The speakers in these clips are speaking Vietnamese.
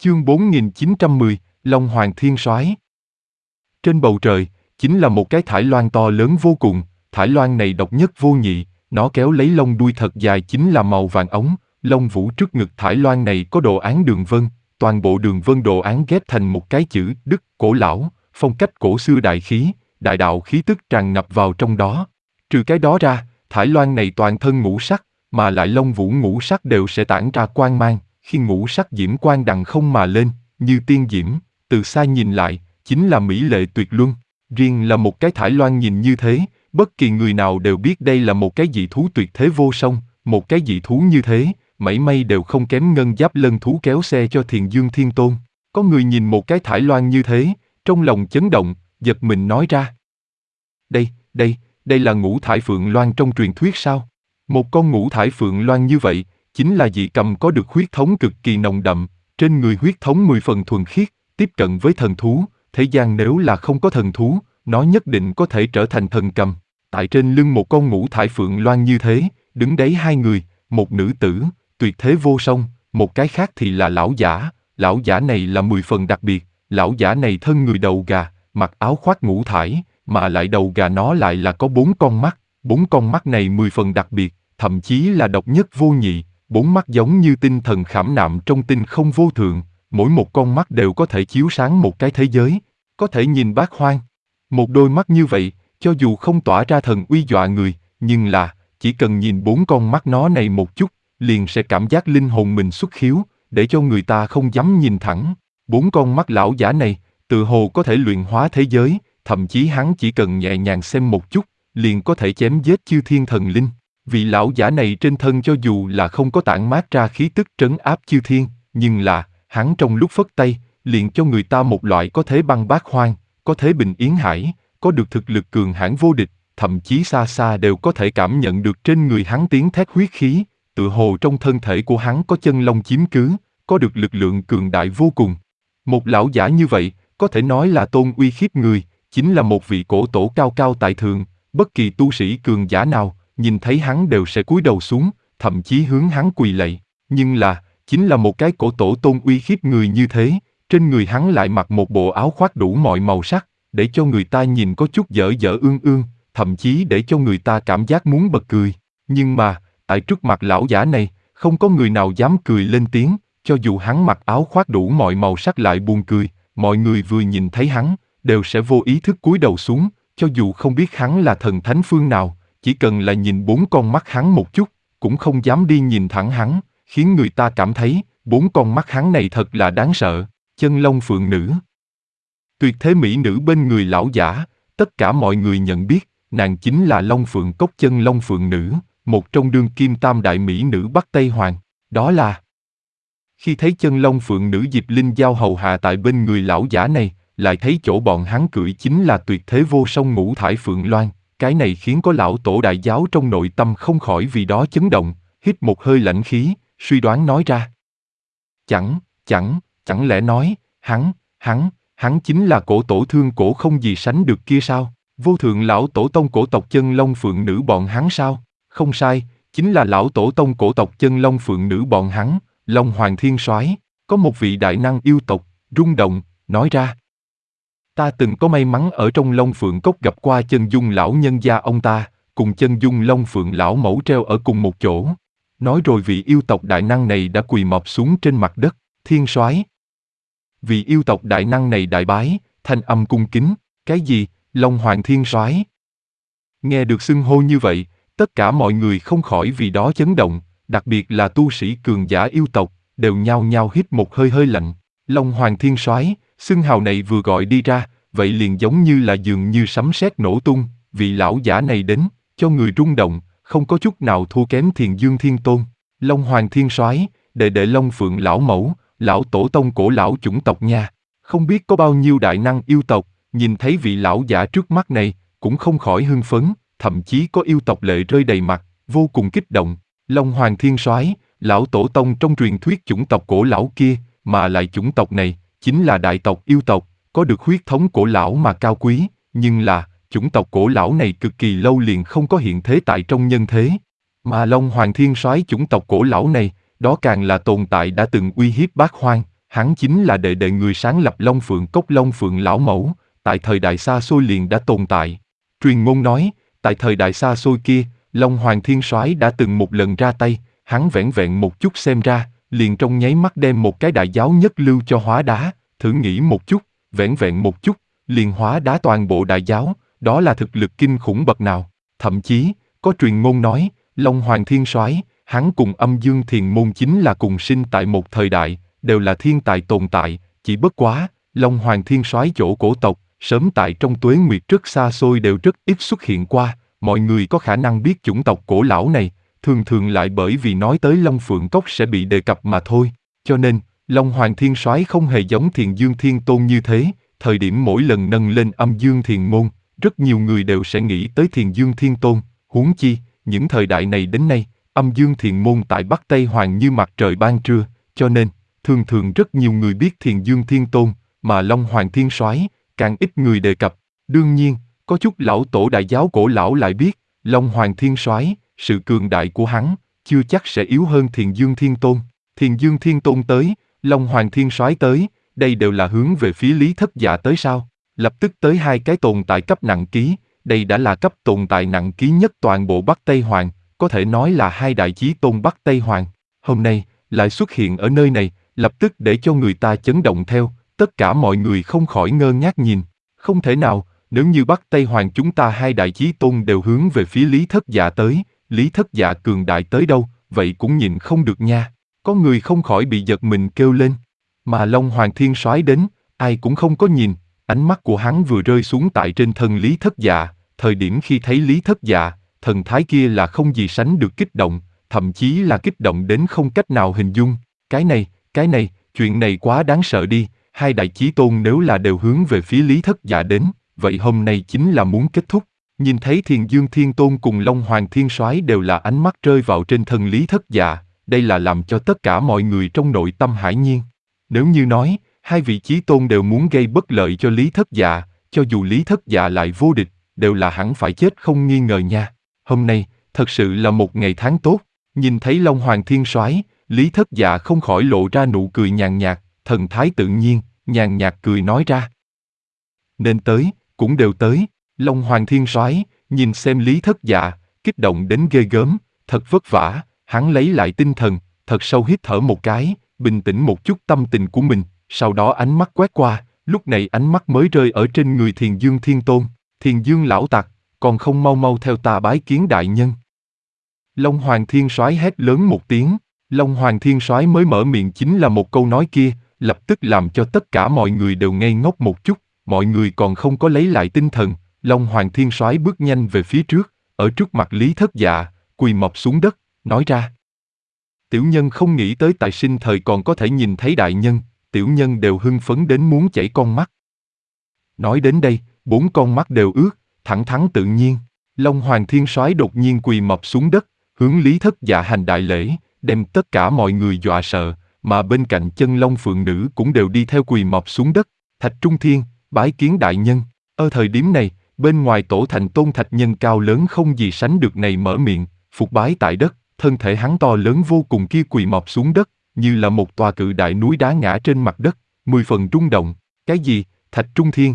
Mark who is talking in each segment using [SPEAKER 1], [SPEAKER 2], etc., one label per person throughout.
[SPEAKER 1] Chương 4910, Long Hoàng Thiên Soái. Trên bầu trời, chính là một cái thải loan to lớn vô cùng, thải loan này độc nhất vô nhị, nó kéo lấy lông đuôi thật dài chính là màu vàng ống, lông vũ trước ngực thải loan này có đồ án đường vân, toàn bộ đường vân đồ án ghép thành một cái chữ Đức cổ lão, phong cách cổ xưa đại khí, đại đạo khí tức tràn ngập vào trong đó. Trừ cái đó ra, thải loan này toàn thân ngũ sắc, mà lại lông vũ ngũ sắc đều sẽ tản ra quang mang, khi ngũ sắc diễm quang đằng không mà lên, như tiên diễm, từ xa nhìn lại, chính là mỹ lệ tuyệt luân. Riêng là một cái thải loan nhìn như thế, bất kỳ người nào đều biết đây là một cái dị thú tuyệt thế vô song, một cái dị thú như thế, mảy may đều không kém ngân giáp lân thú kéo xe cho Thiền Dương Thiên Tôn. Có người nhìn một cái thải loan như thế, trong lòng chấn động, giật mình nói ra. Đây là ngũ thải phượng loan trong truyền thuyết sao? Một con ngũ thải phượng loan như vậy, chính là dị cầm có được huyết thống cực kỳ nồng đậm, trên người huyết thống 10 phần thuần khiết, tiếp cận với thần thú, thế gian nếu là không có thần thú, nó nhất định có thể trở thành thần cầm. Tại trên lưng một con ngũ thải phượng loan như thế, đứng đấy hai người, một nữ tử, tuyệt thế vô song, một cái khác thì là lão giả này là 10 phần đặc biệt, lão giả này thân người đầu gà, mặc áo khoác ngũ thải, mà lại đầu gà nó lại là có 4 con mắt này 10 phần đặc biệt, thậm chí là độc nhất vô nhị, 4 mắt giống như tinh thần khảm nạm trong tinh không vô thượng, mỗi một con mắt đều có thể chiếu sáng một cái thế giới, có thể nhìn bát hoang. Một đôi mắt như vậy, cho dù không tỏa ra thần uy dọa người, nhưng là, chỉ cần nhìn 4 con mắt nó này một chút, liền sẽ cảm giác linh hồn mình xuất khiếu, để cho người ta không dám nhìn thẳng. 4 con mắt lão giả này, tự hồ có thể luyện hóa thế giới, thậm chí hắn chỉ cần nhẹ nhàng xem một chút, liền có thể chém giết chư thiên thần linh. Vì lão giả này trên thân cho dù là không có tản mát ra khí tức trấn áp chư thiên, nhưng là, hắn trong lúc phất tay, liền cho người ta một loại có thế băng bát hoang, có thế bình yến hải, có được thực lực cường hãn vô địch, thậm chí xa xa đều có thể cảm nhận được trên người hắn tiếng thét huyết khí, tự hồ trong thân thể của hắn có chân long chiếm cứ, có được lực lượng cường đại vô cùng. Một lão giả như vậy, có thể nói là tôn uy khiếp người, chính là một vị cổ tổ cao cao tại thượng, bất kỳ tu sĩ cường giả nào, nhìn thấy hắn đều sẽ cúi đầu xuống, thậm chí hướng hắn quỳ lạy. Nhưng là, chính là một cái cổ tổ tôn uy khiếp người như thế, trên người hắn lại mặc một bộ áo khoác đủ mọi màu sắc, để cho người ta nhìn có chút dở dở ương ương, thậm chí để cho người ta cảm giác muốn bật cười. Nhưng mà, tại trước mặt lão giả này, không có người nào dám cười lên tiếng, cho dù hắn mặc áo khoác đủ mọi màu sắc lại buồn cười, mọi người vừa nhìn thấy hắn, đều sẽ vô ý thức cúi đầu xuống, cho dù không biết hắn là thần thánh phương nào, chỉ cần là nhìn 4 con mắt hắn một chút, cũng không dám đi nhìn thẳng hắn, khiến người ta cảm thấy, 4 con mắt hắn này thật là đáng sợ. Chân long phượng nữ, tuyệt thế mỹ nữ bên người lão giả, tất cả mọi người nhận biết, nàng chính là Long Phượng Cốc chân long phượng nữ, một trong đương kim tam đại mỹ nữ Bắc Tây Hoàng, đó là. Khi thấy chân long phượng nữ Diệp Linh giao hầu hạ tại bên người lão giả này, lại thấy chỗ bọn hắn cưỡi chính là tuyệt thế vô song ngũ thải phượng loan, cái này khiến có lão tổ đại giáo trong nội tâm không khỏi vì đó chấn động, hít một hơi lãnh khí, suy đoán nói ra. Chẳng lẽ nói, hắn chính là cổ tổ thương cổ không gì sánh được kia sao? Vô thượng lão tổ tông cổ tộc chân long phượng nữ bọn hắn sao? Không sai, chính là lão tổ tông cổ tộc chân long phượng nữ bọn hắn, Long Hoàng Thiên Soái. Có một vị đại năng yêu tộc, rung động, nói ra. Ta từng có may mắn ở trong Long Phượng Cốc gặp qua chân dung lão nhân gia ông ta, cùng chân dung Long Phượng lão mẫu treo ở cùng một chỗ. Nói rồi vị yêu tộc đại năng này đã quỳ mọp xuống trên mặt đất, Thiên Soái. Vị yêu tộc đại năng này đại bái, thanh âm cung kính, cái gì, Long Hoàng Thiên Soái? Nghe được xưng hô như vậy, tất cả mọi người không khỏi vì đó chấn động, đặc biệt là tu sĩ cường giả yêu tộc, đều nhao nhao hít một hơi lạnh. Long Hoàng Thiên Soái, xưng hào này vừa gọi đi ra, vậy liền giống như là dường như sấm sét nổ tung, vị lão giả này đến, cho người rung động, không có chút nào thua kém Thiền Dương Thiên Tôn. Long Hoàng Thiên Soái, đệ đệ Long Phượng lão mẫu, lão tổ tông cổ lão chủng tộc nha. Không biết có bao nhiêu đại năng yêu tộc, nhìn thấy vị lão giả trước mắt này, cũng không khỏi hưng phấn, thậm chí có yêu tộc lệ rơi đầy mặt, vô cùng kích động. Long Hoàng Thiên Soái, lão tổ tông trong truyền thuyết chủng tộc cổ lão kia, mà lại chủng tộc này, chính là đại tộc yêu tộc, có được huyết thống cổ lão mà cao quý, nhưng là, chủng tộc cổ lão này cực kỳ lâu liền không có hiện thế tại trong nhân thế. Mà Long Hoàng Thiên Soái chủng tộc cổ lão này, đó càng là tồn tại đã từng uy hiếp bát hoang, Hắn chính là đệ đệ người sáng lập Long Phượng Cốc Long Phượng Lão Mẫu, tại thời đại xa xôi liền đã tồn tại. Truyền ngôn nói, tại thời đại xa xôi kia, Long Hoàng Thiên Soái đã từng một lần ra tay, hắn vẻn vẹn một chút xem ra, liền trong nháy mắt đem một cái đại giáo nhất lưu cho hóa đá, thử nghĩ một chút, vẻn vẹn một chút, liền hóa đá toàn bộ đại giáo, đó là thực lực kinh khủng bậc nào. Thậm chí, có truyền ngôn nói, Long Hoàng Thiên Soái, hắn cùng Âm Dương Thiền Môn chính là cùng sinh tại một thời đại, đều là thiên tài tồn tại, chỉ bất quá, Long Hoàng Thiên Soái chỗ cổ tộc, sớm tại trong tuế nguyệt rất xa xôi đều rất ít xuất hiện qua, mọi người có khả năng biết chủng tộc cổ lão này, thường thường lại bởi vì nói tới Long Phượng Cốc sẽ bị đề cập mà thôi, cho nên, Long Hoàng Thiên Soái không hề giống Thiền Dương Thiên Tôn như thế, thời điểm mỗi lần nâng lên Âm Dương Thiền Môn, rất nhiều người đều sẽ nghĩ tới Thiền Dương Thiên Tôn, huống chi, những thời đại này đến nay, Âm Dương Thiền Môn tại Bắc Tây Hoàng như mặt trời ban trưa, cho nên, thường thường rất nhiều người biết Thiền Dương Thiên Tôn, mà Long Hoàng Thiên Soái, càng ít người đề cập. Đương nhiên, có chút lão tổ đại giáo cổ lão lại biết, Long Hoàng Thiên Soái, sự cường đại của hắn, chưa chắc sẽ yếu hơn Thiền Dương Thiên Tôn. Thiền Dương Thiên Tôn tới, Long Hoàng Thiên Soái tới, đây đều là hướng về phía Lý Thất Dạ tới sao? Lập tức tới hai cái tồn tại cấp nặng ký, đây đã là cấp tồn tại nặng ký nhất toàn bộ Bắc Tây Hoàng, có thể nói là hai đại chí tôn Bắc Tây Hoàng. Hôm nay, lại xuất hiện ở nơi này, lập tức để cho người ta chấn động theo, tất cả mọi người không khỏi ngơ ngác nhìn. Không thể nào, nếu như Bắc Tây Hoàng chúng ta hai đại chí tôn đều hướng về phía Lý Thất Dạ tới, Lý Thất Dạ cường đại tới đâu, vậy cũng nhìn không được nha. Có người không khỏi bị giật mình kêu lên. Mà Long Hoàng Thiên Soái đến, ai cũng không có nhìn, ánh mắt của hắn vừa rơi xuống tại trên thân Lý Thất Dạ, thời điểm khi thấy Lý Thất Dạ, thần thái kia là không gì sánh được kích động, thậm chí là kích động đến không cách nào hình dung. Cái này, chuyện này quá đáng sợ đi, hai đại chí tôn nếu là đều hướng về phía Lý Thất Dạ đến, vậy hôm nay chính là muốn kết thúc. Nhìn thấy Thiền Dương Thiên Tôn cùng Long Hoàng Thiên Soái đều là ánh mắt rơi vào trên thân Lý Thất Dạ, đây là làm cho tất cả mọi người trong nội tâm hãi nhiên. Nếu như nói, hai vị chí tôn đều muốn gây bất lợi cho Lý Thất Dạ, cho dù Lý Thất Dạ lại vô địch, đều là hẳn phải chết không nghi ngờ nha. Hôm nay, thật sự là một ngày tháng tốt, nhìn thấy Long Hoàng Thiên Soái, Lý Thất Dạ không khỏi lộ ra nụ cười nhàn nhạt, thần thái tự nhiên, nhàn nhạt cười nói ra. Nên tới, cũng đều tới. Long Hoàng Thiên Soái nhìn xem Lý Thất Dạ, kích động đến ghê gớm, thật vất vả, hắn lấy lại tinh thần, thật sâu hít thở một cái, bình tĩnh một chút tâm tình của mình, sau đó ánh mắt quét qua, lúc này ánh mắt mới rơi ở trên người Thiền Dương Thiên Tôn. Thiền Dương lão tặc, còn không mau mau theo ta bái kiến đại nhân. Long Hoàng Thiên Soái hét lớn một tiếng, Long Hoàng Thiên Soái mới mở miệng chính là một câu nói kia, lập tức làm cho tất cả mọi người đều ngây ngốc một chút, mọi người còn không có lấy lại tinh thần, Long Hoàng Thiên Soái bước nhanh về phía trước, ở trước mặt Lý Thất Dạ, quỳ mọp xuống đất, nói ra. Tiểu nhân không nghĩ tới tại sinh thời còn có thể nhìn thấy đại nhân, tiểu nhân đều hưng phấn đến muốn chảy con mắt. Nói đến đây, 4 con mắt đều ướt, thẳng thắn tự nhiên, Long Hoàng Thiên Soái đột nhiên quỳ mọp xuống đất, hướng Lý Thất Dạ hành đại lễ, đem tất cả mọi người dọa sợ, mà bên cạnh chân Long Phượng Nữ cũng đều đi theo quỳ mọp xuống đất. Thạch Trung Thiên, bái kiến đại nhân. Ở thời điểm này, bên ngoài tổ thành tôn thạch nhân cao lớn không gì sánh được này mở miệng, phục bái tại đất, thân thể hắn to lớn vô cùng kia quỳ mọp xuống đất, như là một tòa cự đại núi đá ngã trên mặt đất, 10 phần rung động. Cái gì? Thạch Trung Thiên,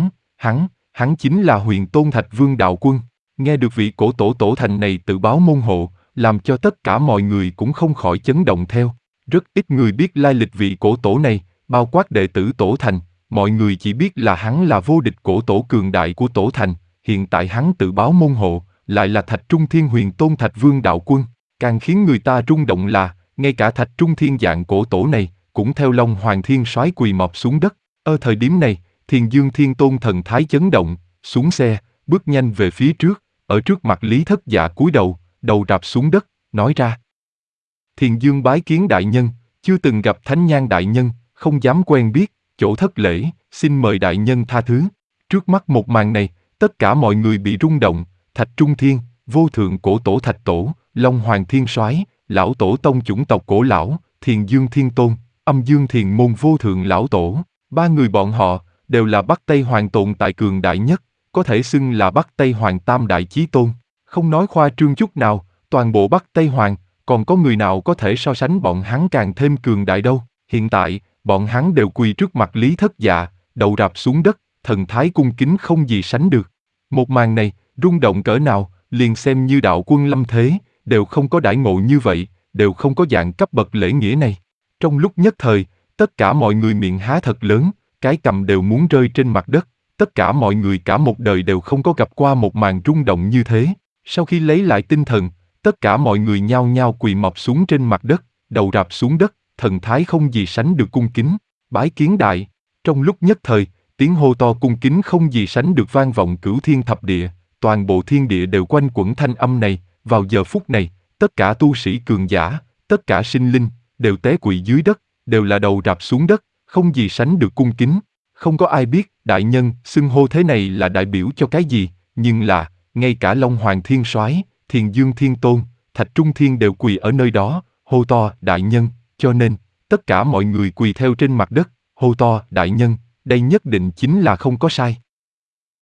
[SPEAKER 1] hắn chính là Huyền Tôn Thạch Vương Đạo Quân. Nghe được vị cổ tổ thành này tự báo môn hộ, làm cho tất cả mọi người cũng không khỏi chấn động theo. Rất ít người biết lai lịch vị cổ tổ này, bao quát đệ tử tổ thành, mọi người chỉ biết là hắn là vô địch cổ tổ cường đại của tổ thành, hiện tại hắn tự báo môn hộ, lại là Thạch Trung Thiên Huyền Tôn Thạch Vương Đạo Quân. Càng khiến người ta rung động là, ngay cả Thạch Trung Thiên dạng cổ tổ này, cũng theo Long Hoàng Thiên Soái quỳ mọp xuống đất. Ở thời điểm này, Thiền Dương Thiên Tôn thần thái chấn động, xuống xe, bước nhanh về phía trước, ở trước mặt Lý Thất Dạ cúi đầu, đầu rạp xuống đất, nói ra. Thiền Dương bái kiến đại nhân, chưa từng gặp Thánh Nhan đại nhân, không dám quen biết, chỗ thất lễ, xin mời đại nhân tha thứ. Trước mắt một màn này, tất cả mọi người bị rung động, Thạch Trung Thiên, vô thượng cổ tổ Thạch Tổ, Long Hoàng Thiên Soái, lão tổ tông chủng tộc cổ lão, Thiền Dương Thiên Tôn, Âm Dương Thiền Môn vô thượng lão tổ, 3 người bọn họ, đều là Bắc Tây Hoàng tồn tại cường đại nhất, có thể xưng là Bắc Tây Hoàng tam đại chí tôn. Không nói khoa trương chút nào, toàn bộ Bắc Tây Hoàng, còn có người nào có thể so sánh bọn hắn càng thêm cường đại đâu. Hiện tại, bọn hắn đều quỳ trước mặt Lý Thất Dạ, đầu rạp xuống đất, thần thái cung kính không gì sánh được. Một màn này, rung động cỡ nào, liền xem như đạo quân lâm thế, đều không có đãi ngộ như vậy, đều không có dạng cấp bậc lễ nghĩa này. Trong lúc nhất thời, tất cả mọi người miệng há thật lớn, cái cằm đều muốn rơi trên mặt đất, tất cả mọi người cả một đời đều không có gặp qua một màn rung động như thế. Sau khi lấy lại tinh thần, tất cả mọi người nhao nhao quỳ mọp xuống trên mặt đất, đầu rạp xuống đất, thần thái không gì sánh được cung kính, bái kiến đại. Trong lúc nhất thời, tiếng hô to cung kính không gì sánh được vang vọng cửu thiên thập địa, toàn bộ thiên địa đều quanh quẩn thanh âm này. Vào giờ phút này, tất cả tu sĩ cường giả, tất cả sinh linh, đều té quỵ dưới đất, đều là đầu rạp xuống đất, không gì sánh được cung kính. Không có ai biết, đại nhân, xưng hô thế này là đại biểu cho cái gì, nhưng là, ngay cả Long Hoàng Thiên Soái, Thiền Dương Thiên Tôn, Thạch Trung Thiên đều quỳ ở nơi đó, hô to, đại nhân, cho nên, tất cả mọi người quỳ theo trên mặt đất, hô to, đại nhân, đây nhất định chính là không có sai.